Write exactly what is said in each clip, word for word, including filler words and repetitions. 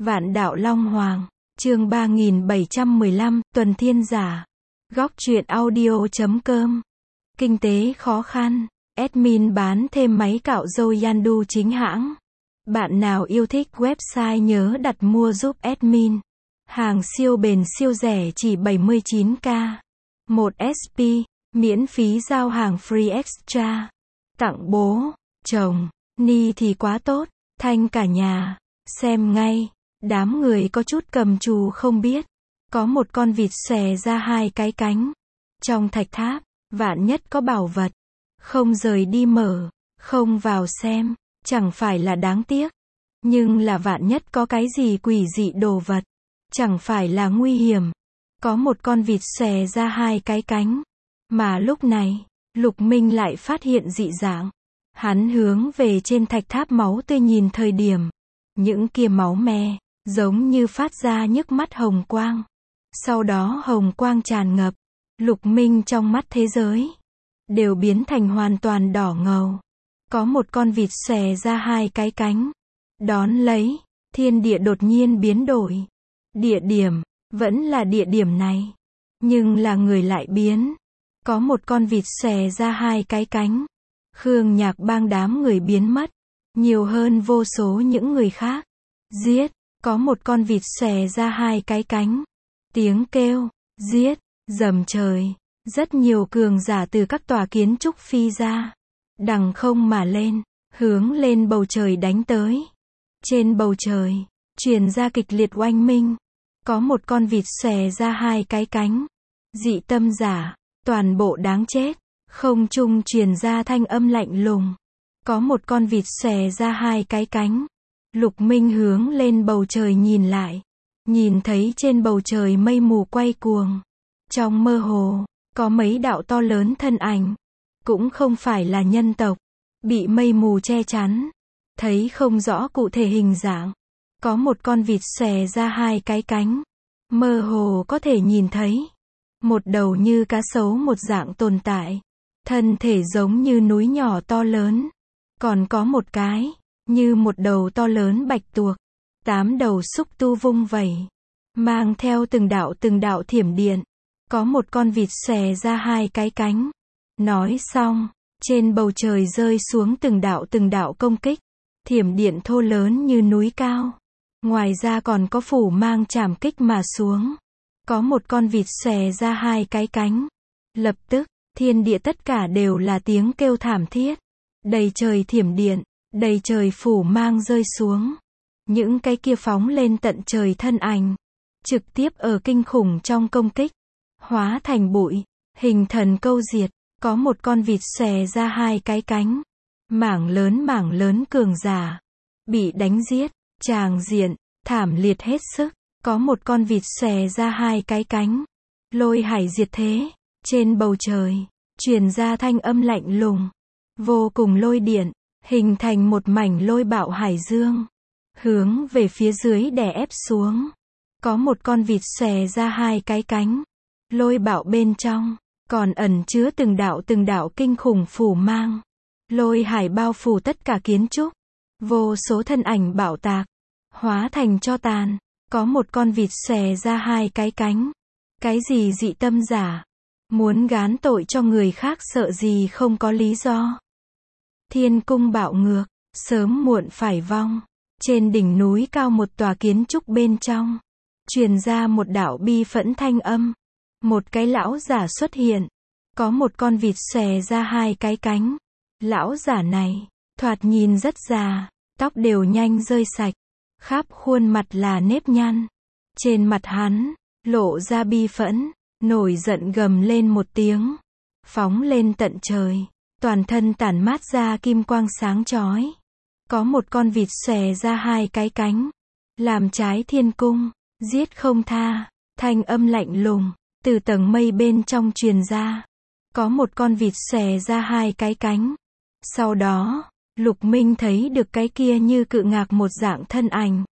Vạn đạo Long Hoàng, chương ba nghìn bảy trăm mười lăm, Tuần Thiên Giả. Góc truyện audio chấm com. Kinh tế khó khăn, admin bán thêm máy cạo râu Yandu chính hãng. Bạn nào yêu thích website nhớ đặt mua giúp admin. Hàng siêu bền siêu rẻ chỉ bảy mươi chín k. một ét pê, miễn phí giao hàng free extra. Tặng bố, chồng, ni thì quá tốt, thanh cả nhà. Xem ngay, đám người có chút cầm chù không biết. Có một con vịt xòe ra hai cái cánh. Trong thạch tháp, vạn nhất có bảo vật. Không rời đi mở, không vào xem, chẳng phải là đáng tiếc. Nhưng là vạn nhất có cái gì quỷ dị đồ vật, chẳng phải là nguy hiểm. Có một con vịt xòe ra hai cái cánh. Mà lúc này, Lục Minh lại phát hiện dị dạng. Hắn hướng về trên thạch tháp máu tươi nhìn thời điểm. Những kia máu me, giống như phát ra nhức mắt hồng quang. Sau đó hồng quang tràn ngập. Lục Minh trong mắt thế giới đều biến thành hoàn toàn đỏ ngầu. Có một con vịt xòe ra hai cái cánh. Đón lấy, thiên địa đột nhiên biến đổi. Địa điểm, vẫn là địa điểm này. Nhưng là người lại biến. Có một con vịt xòe ra hai cái cánh. Khương Nhạc Bang đám người biến mất. Nhiều hơn vô số những người khác. Giết, có một con vịt xòe ra hai cái cánh. Tiếng kêu, giết, dầm trời. Rất nhiều cường giả từ các tòa kiến trúc phi ra. Đằng không mà lên, hướng lên bầu trời đánh tới. Trên bầu trời, truyền ra kịch liệt oanh minh. Có một con vịt xòe ra hai cái cánh. Dị tâm giả, toàn bộ đáng chết. Không trung truyền ra thanh âm lạnh lùng. Có một con vịt xòe ra hai cái cánh. Lục Minh hướng lên bầu trời nhìn lại. Nhìn thấy trên bầu trời mây mù quay cuồng. Trong mơ hồ, có mấy đạo to lớn thân ảnh. Cũng không phải là nhân tộc. Bị mây mù che chắn. Thấy không rõ cụ thể hình dạng. Có một con vịt xòe ra hai cái cánh. Mơ hồ có thể nhìn thấy. Một đầu như cá sấu một dạng tồn tại. Thân thể giống như núi nhỏ to lớn. Còn có một cái, như một đầu to lớn bạch tuộc. Tám đầu xúc tu vung vẩy. Mang theo từng đạo từng đạo thiểm điện. Có một con vịt xòe ra hai cái cánh. Nói xong, trên bầu trời rơi xuống từng đạo từng đạo công kích. Thiểm điện thô lớn như núi cao. Ngoài ra còn có phủ mang chảm kích mà xuống. Có một con vịt xòe ra hai cái cánh. Lập tức, thiên địa tất cả đều là tiếng kêu thảm thiết. Đầy trời thiểm điện, đầy trời phủ mang rơi xuống. Những cái kia phóng lên tận trời thân ảnh. Trực tiếp ở kinh khủng trong công kích. Hóa thành bụi, hình thần câu diệt. Có một con vịt xòe ra hai cái cánh. Mảng lớn mảng lớn cường giả. Bị đánh giết, tràng diện, thảm liệt hết sức. Có một con vịt xòe ra hai cái cánh. Lôi hải diệt thế. Trên bầu trời, truyền ra thanh âm lạnh lùng. Vô cùng lôi điện, hình thành một mảnh lôi bạo hải dương. Hướng về phía dưới đè ép xuống. Có một con vịt xòe ra hai cái cánh. Lôi bạo bên trong, còn ẩn chứa từng đạo từng đạo kinh khủng phủ mang. Lôi hải bao phủ tất cả kiến trúc. Vô số thân ảnh bạo tạc, hóa thành tro tàn. Có một con vịt xòe ra hai cái cánh. Cái gì dị tâm giả? Muốn gán tội cho người khác sợ gì không có lý do. Thiên cung bạo ngược, sớm muộn phải vong. Trên đỉnh núi cao một tòa kiến trúc bên trong. Truyền ra một đạo bi phẫn thanh âm. Một cái lão giả xuất hiện. Có một con vịt xòe ra hai cái cánh. Lão giả này, thoạt nhìn rất già. Tóc đều nhanh rơi sạch. Khắp khuôn mặt là nếp nhăn. Trên mặt hắn, lộ ra bi phẫn. Nổi giận gầm lên một tiếng. Phóng lên tận trời. Toàn thân tản mát ra kim quang sáng chói. Có một con vịt xòe ra hai cái cánh. Làm trái thiên cung. Giết không tha. Thanh âm lạnh lùng. Từ tầng mây bên trong truyền ra. Có một con vịt xòe ra hai cái cánh. Sau đó, Lục Minh thấy được cái kia như cự ngạc một dạng thân ảnh.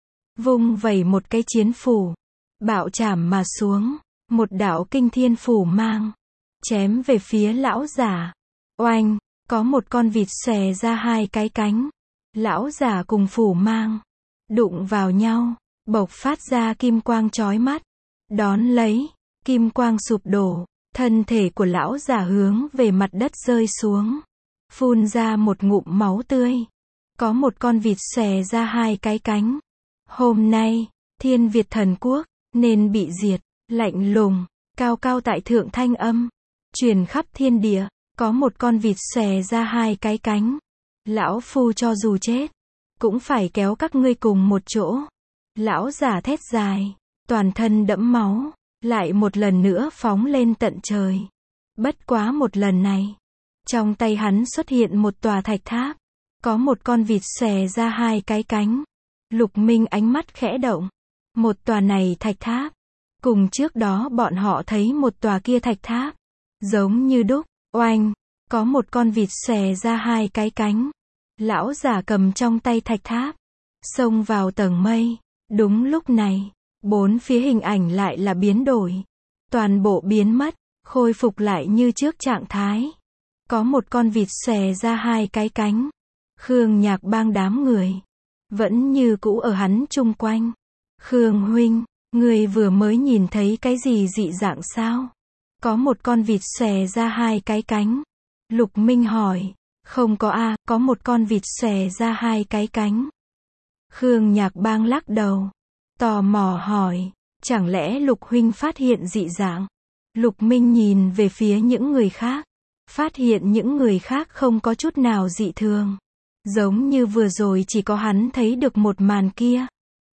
Vung vẩy một cái chiến phủ. Bạo chảm mà xuống. Một đạo kinh thiên phủ mang. Chém về phía lão giả. Oanh, có một con vịt xòe ra hai cái cánh. Lão giả cùng phủ mang. Đụng vào nhau. bộc phát ra kim quang chói mắt. Đón lấy, kim quang sụp đổ, thân thể của lão giả hướng về mặt đất rơi xuống, phun ra một ngụm máu tươi. Có một con vịt xòe ra hai cái cánh. Hôm nay, Thiên Việt Thần Quốc nên bị diệt. Lạnh lùng, cao cao tại thượng thanh âm truyền khắp thiên địa. Có một con vịt xòe ra hai cái cánh. Lão phu cho dù chết, cũng phải kéo các ngươi cùng một chỗ. Lão giả thét dài, toàn thân đẫm máu, lại một lần nữa phóng lên tận trời. Bất quá một lần này, trong tay hắn xuất hiện một tòa thạch tháp. Có một con vịt xòe ra hai cái cánh. Lục Minh ánh mắt khẽ động. Một tòa này thạch tháp, cùng trước đó bọn họ thấy một tòa kia thạch tháp, giống như đúc. Oanh, có một con vịt xòe ra hai cái cánh. Lão giả cầm trong tay thạch tháp, xông vào tầng mây. Đúng lúc này, bốn phía hình ảnh lại là biến đổi. Toàn bộ biến mất, khôi phục lại như trước trạng thái. Có một con vịt xòe ra hai cái cánh. Khương Nhạc Bang đám người vẫn như cũ ở hắn chung quanh. Khương huynh, người vừa mới nhìn thấy cái gì dị dạng sao? Có một con vịt xòe ra hai cái cánh. Lục Minh hỏi. Không có a, có một con vịt xòe ra hai cái cánh. Khương Nhạc Bang lắc đầu, tò mò hỏi, chẳng lẽ Lục huynh phát hiện dị dạng? Lục Minh nhìn về phía những người khác, phát hiện những người khác không có chút nào dị thường. Giống như vừa rồi chỉ có hắn thấy được một màn kia.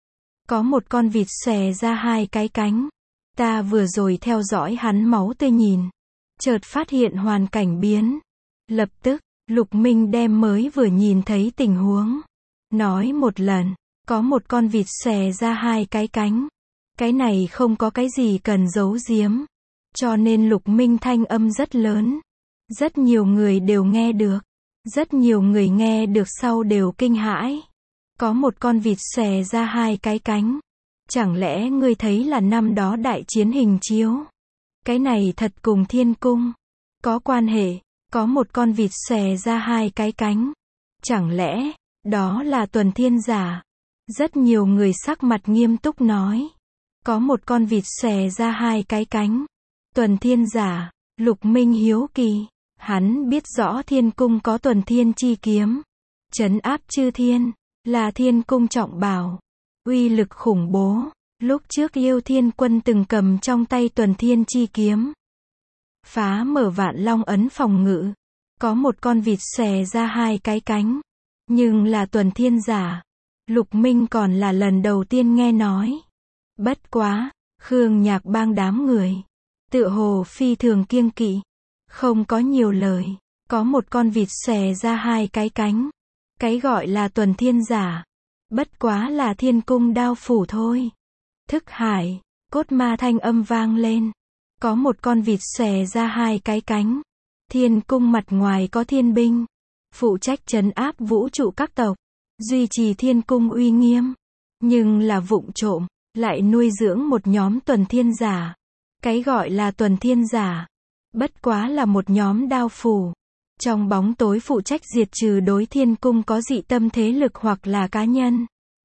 Có một con vịt xòe ra hai cái cánh. Ta vừa rồi theo dõi hắn máu tươi nhìn, chợt phát hiện hoàn cảnh biến. Lập tức, Lục Minh đem mới vừa nhìn thấy tình huống nói một lần. Có một con vịt xòe ra hai cái cánh. Cái này không có cái gì cần giấu giếm, cho nên Lục Minh thanh âm rất lớn. Rất nhiều người đều nghe được. Rất nhiều người nghe được sau đều kinh hãi. Có một con vịt xòe ra hai cái cánh. Chẳng lẽ ngươi thấy là năm đó đại chiến hình chiếu? Cái này thật cùng thiên cung có quan hệ. Có một con vịt xòe ra hai cái cánh. Chẳng lẽ đó là Tuần Thiên Giả? Rất nhiều người sắc mặt nghiêm túc nói. Có một con vịt xòe ra hai cái cánh. Tuần Thiên Giả. Lục Minh hiếu kỳ. Hắn biết rõ thiên cung có Tuần Thiên chi kiếm, trấn áp chư thiên, là thiên cung trọng bảo, uy lực khủng bố. Lúc trước Yêu Thiên Quân từng cầm trong tay Tuần Thiên chi kiếm, phá mở Vạn Long ấn phòng ngự. Có một con vịt xòe ra hai cái cánh, nhưng là Tuần Thiên Giả. Lục Minh còn là lần đầu tiên nghe nói. Bất quá, Khương Nhạc Bang đám người tựa hồ phi thường kiêng kỵ, không có nhiều lời. Có một con vịt xòe ra hai cái cánh. Cái gọi là Tuần Thiên Giả, bất quá là thiên cung đao phủ thôi. Thức hải, cốt ma thanh âm vang lên. Có một con vịt xòe ra hai cái cánh. Thiên cung mặt ngoài có thiên binh, phụ trách trấn áp vũ trụ các tộc, duy trì thiên cung uy nghiêm. Nhưng là vụng trộm, lại nuôi dưỡng một nhóm Tuần Thiên Giả. Cái gọi là Tuần Thiên Giả, bất quá là một nhóm đao phủ, trong bóng tối phụ trách diệt trừ đối thiên cung có dị tâm thế lực hoặc là cá nhân.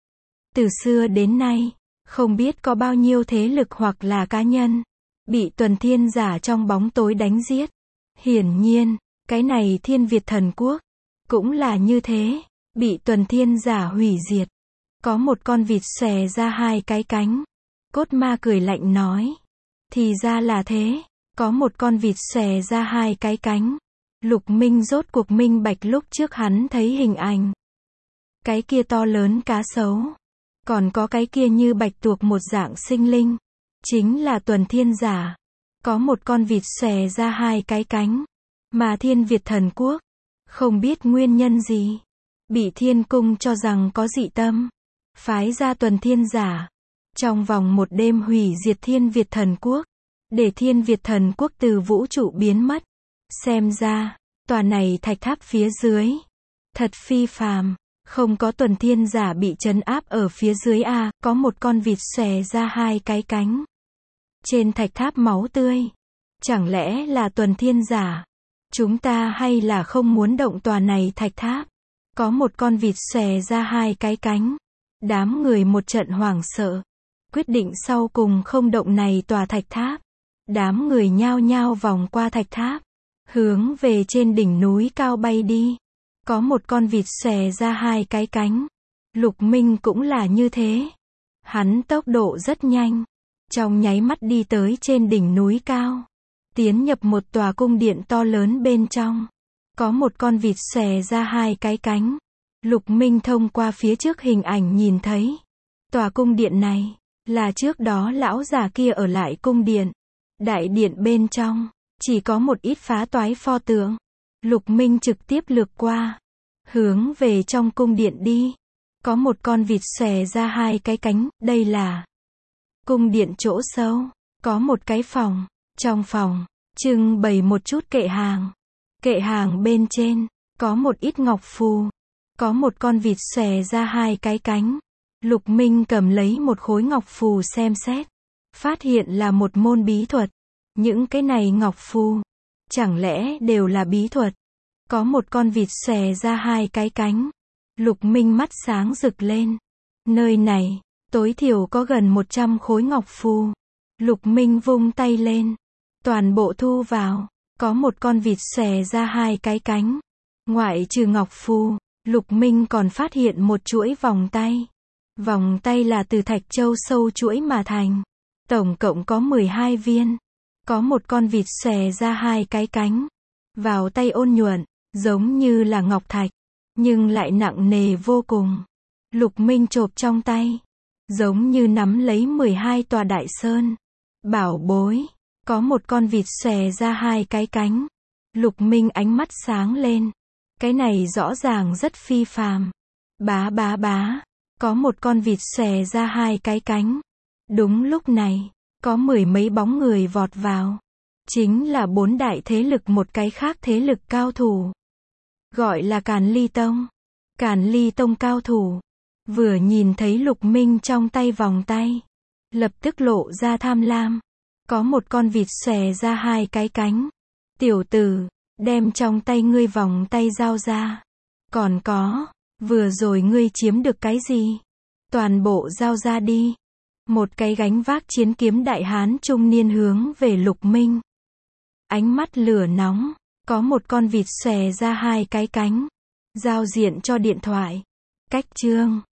Từ xưa đến nay, không biết có bao nhiêu thế lực hoặc là cá nhân bị Tuần Thiên Giả trong bóng tối đánh giết. Hiển nhiên, cái này Thiên Việt Thần Quốc cũng là như thế, bị Tuần Thiên Giả hủy diệt. Có một con vịt xòe ra hai cái cánh. Cốt ma cười lạnh nói, thì ra là thế. Có một con vịt xòe ra hai cái cánh. Lục Minh rốt cuộc minh bạch lúc trước hắn thấy hình ảnh. Cái kia to lớn cá sấu, còn có cái kia như bạch tuộc một dạng sinh linh, chính là Tuần Thiên Giả. Có một con vịt xòe ra hai cái cánh, mà Thiên Việt Thần Quốc không biết nguyên nhân gì, bị thiên cung cho rằng có dị tâm, phái ra Tuần Thiên Giả, trong vòng một đêm hủy diệt Thiên Việt Thần Quốc, để Thiên Việt Thần Quốc từ vũ trụ biến mất. Xem ra, tòa này thạch tháp phía dưới thật phi phàm, không có Tuần Thiên Giả bị trấn áp ở phía dưới a. Có một con vịt xòe ra hai cái cánh. Trên thạch tháp máu tươi, chẳng lẽ là Tuần Thiên Giả? Chúng ta hay là không muốn động tòa này thạch tháp? Có một con vịt xòe ra hai cái cánh. Đám người một trận hoảng sợ. Quyết định sau cùng không động này tòa thạch tháp. Đám người nhao nhao vòng qua thạch tháp, hướng về trên đỉnh núi cao bay đi. Có một con vịt xòe ra hai cái cánh. Lục Minh cũng là như thế. Hắn tốc độ rất nhanh, trong nháy mắt đi tới trên đỉnh núi cao, tiến nhập một tòa cung điện to lớn bên trong. Có một con vịt xòe ra hai cái cánh. Lục Minh thông qua phía trước hình ảnh nhìn thấy, tòa cung điện này là trước đó lão già kia ở lại cung điện. Đại điện bên trong chỉ có một ít phá toái pho tượng. Lục Minh trực tiếp lược qua, hướng về trong cung điện đi. Có một con vịt xòe ra hai cái cánh. Đây là cung điện chỗ sâu. Có một cái phòng. Trong phòng trưng bày một chút kệ hàng. Kệ hàng bên trên có một ít ngọc phù. Có một con vịt xòe ra hai cái cánh. Lục Minh cầm lấy một khối ngọc phù xem xét, phát hiện là một môn bí thuật. Những cái này ngọc phù chẳng lẽ đều là bí thuật? Có một con vịt xòe ra hai cái cánh. Lục Minh mắt sáng rực lên. Nơi này tối thiểu có gần một trăm khối ngọc phù. Lục Minh vung tay lên, toàn bộ thu vào. Có một con vịt xòe ra hai cái cánh. Ngoại trừ ngọc phù, Lục Minh còn phát hiện một chuỗi vòng tay. Vòng tay là từ thạch châu sâu chuỗi mà thành. Tổng cộng có mười hai viên. Có một con vịt xòe ra hai cái cánh. Vào tay ôn nhuận, giống như là ngọc thạch, nhưng lại nặng nề vô cùng. Lục Minh chộp trong tay, giống như nắm lấy mười hai tòa đại sơn. Bảo bối. Có một con vịt xòe ra hai cái cánh. Lục Minh ánh mắt sáng lên. Cái này rõ ràng rất phi phàm. Bá bá bá. Có một con vịt xòe ra hai cái cánh. Đúng lúc này, có mười mấy bóng người vọt vào. Chính là bốn đại thế lực một cái khác thế lực cao thủ. Gọi là Càn Ly Tông. Càn Ly Tông cao thủ. Vừa nhìn thấy Lục Minh trong tay vòng tay, lập tức lộ ra tham lam. Có một con vịt xòe ra hai cái cánh. Tiểu tử, đem trong tay ngươi vòng tay giao ra. Còn có, vừa rồi ngươi chiếm được cái gì? Toàn bộ giao ra đi. Một cái gánh vác chiến kiếm đại hán trung niên hướng về Lục Minh. Ánh mắt lửa nóng. Có một con vịt xòe ra hai cái cánh. Giao diện cho điện thoại. Cách chương